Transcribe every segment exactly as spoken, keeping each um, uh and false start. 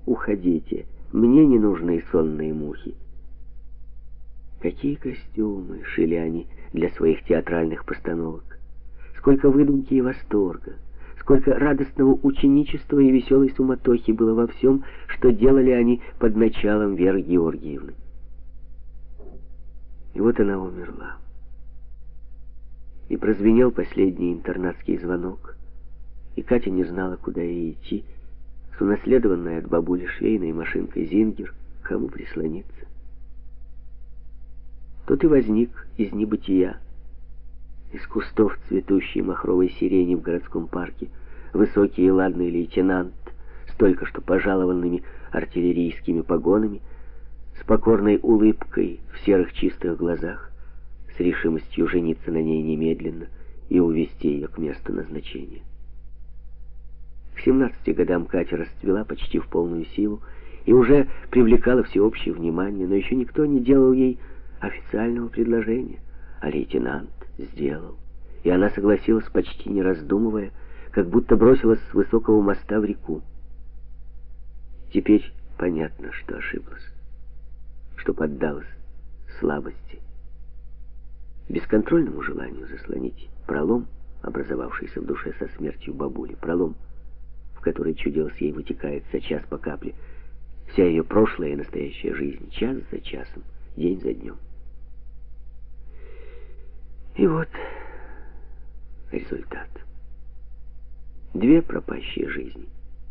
уходите, мне не нужны сонные мухи». Какие костюмы шили они для своих театральных постановок. Сколько выдумки и восторга, сколько радостного ученичества и веселой суматохи было во всем, что делали они под началом Веры Георгиевны. И вот она умерла. И прозвенел последний интернатский звонок, и Катя не знала, куда ей идти, с унаследованной от бабули швейной машинкой «Зингер», кому прислониться. Тут и возник из небытия, из кустов цветущей махровой сирени в городском парке, высокий и ладный лейтенант с только что пожалованными артиллерийскими погонами, с покорной улыбкой в серых чистых глазах, с решимостью жениться на ней немедленно и увезти ее к месту назначения. К семнадцати годам Катя расцвела почти в полную силу и уже привлекала всеобщее внимание, но еще никто не делал ей официального предложения, а лейтенант сделал. И она согласилась, почти не раздумывая, как будто бросилась с высокого моста в реку. Теперь понятно, что ошиблась, что поддалась слабости, бесконтрольному желанию заслонить пролом, образовавшийся в душе со смертью бабули, пролом, в который, чудилось, ей вытекает со час по капле вся ее прошлая и настоящая жизнь, час за часом, день за днем. И вот результат. Две пропащие жизни.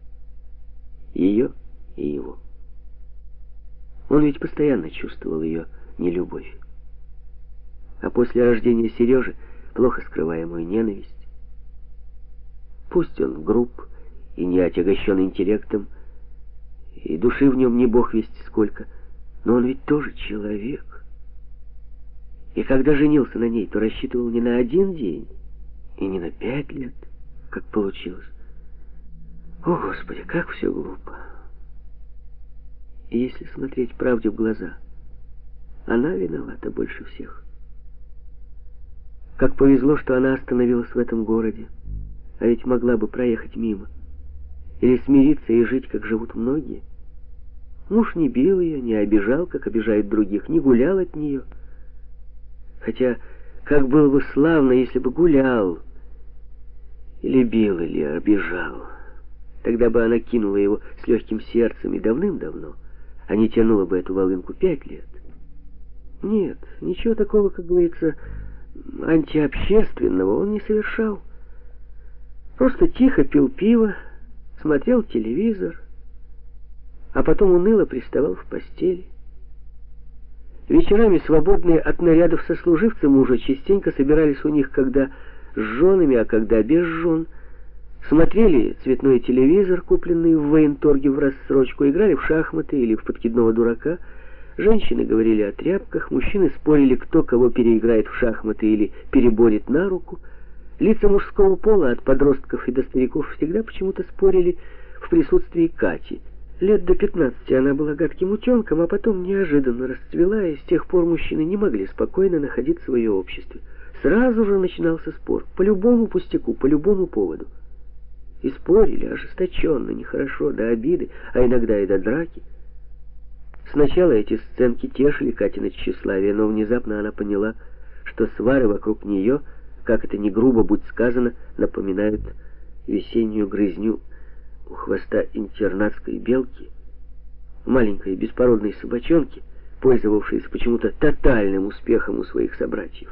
Ее и его. Он ведь постоянно чувствовал ее нелюбовь. А после рождения Сережи плохо скрываемую ненависть. Пусть он груб и не отягощен интеллектом, и души в нем не бог весть сколько, но он ведь тоже человек. И когда женился на ней, то рассчитывал не на один день и не на пять лет, как получилось. О, Господи, как все глупо. И если смотреть правде в глаза, она виновата больше всех. Как повезло, что она остановилась в этом городе, а ведь могла бы проехать мимо. Или смириться и жить, как живут многие. Муж не бил ее, не обижал, как обижают других, не гулял от нее. Хотя, как было бы славно, если бы гулял, или бил, или обижал. Тогда бы она кинула его с легким сердцем и давным-давно, а не тянула бы эту волынку пять лет. Нет, ничего такого, как говорится, антиобщественного он не совершал. Просто тихо пил пиво, смотрел телевизор, а потом уныло приставал в постели. Вечерами, свободные от нарядов сослуживцы мужа, частенько собирались у них, когда с женами, а когда без жен, смотрели цветной телевизор, купленный в военторге в рассрочку, играли в шахматы или в подкидного дурака. Женщины говорили о тряпках, мужчины спорили, кто кого переиграет в шахматы или переборет на руку. Лица мужского пола, от подростков и до стариков, всегда почему-то спорили в присутствии Кати. Лет до пятнадцати она была гадким утенком, а потом неожиданно расцвела, и с тех пор мужчины не могли спокойно находиться в ее обществе. Сразу же начинался спор, по любому пустяку, по любому поводу. И спорили ожесточенно, нехорошо, до обиды, а иногда и до драки. Сначала эти сценки тешили Катино тщеславие, но внезапно она поняла, что свары вокруг нее, как это ни грубо будь сказано, напоминают весеннюю грызню у хвоста интернатской белки, маленькой беспородной собачонки, пользовавшейся почему-то тотальным успехом у своих собратьев.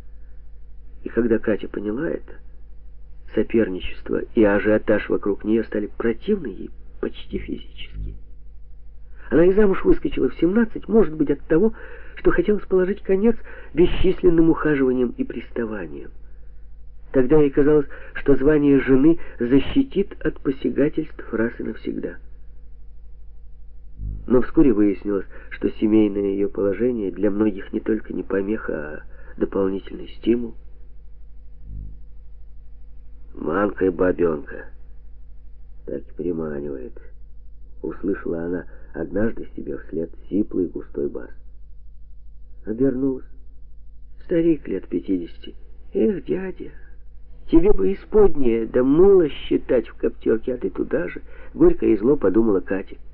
И когда Катя поняла это, соперничество и ажиотаж вокруг нее стали противны ей почти физически. Она и замуж выскочила в семнадцать, может быть, от того, что хотелось положить конец бесчисленным ухаживаниям и приставаниям. Тогда ей казалось, что звание жены защитит от посягательств раз и навсегда. Но вскоре выяснилось, что семейное ее положение для многих не только не помеха, а дополнительный стимул. «Манка и бабенка, так приманивает», — услышала она однажды себе вслед сиплый густой бас. Обернулась. Старик лет пятидесяти. «Эх, дядя, тебе бы исподнее да мыло считать в коптерке, а ты туда же», — горько и зло подумала Катя.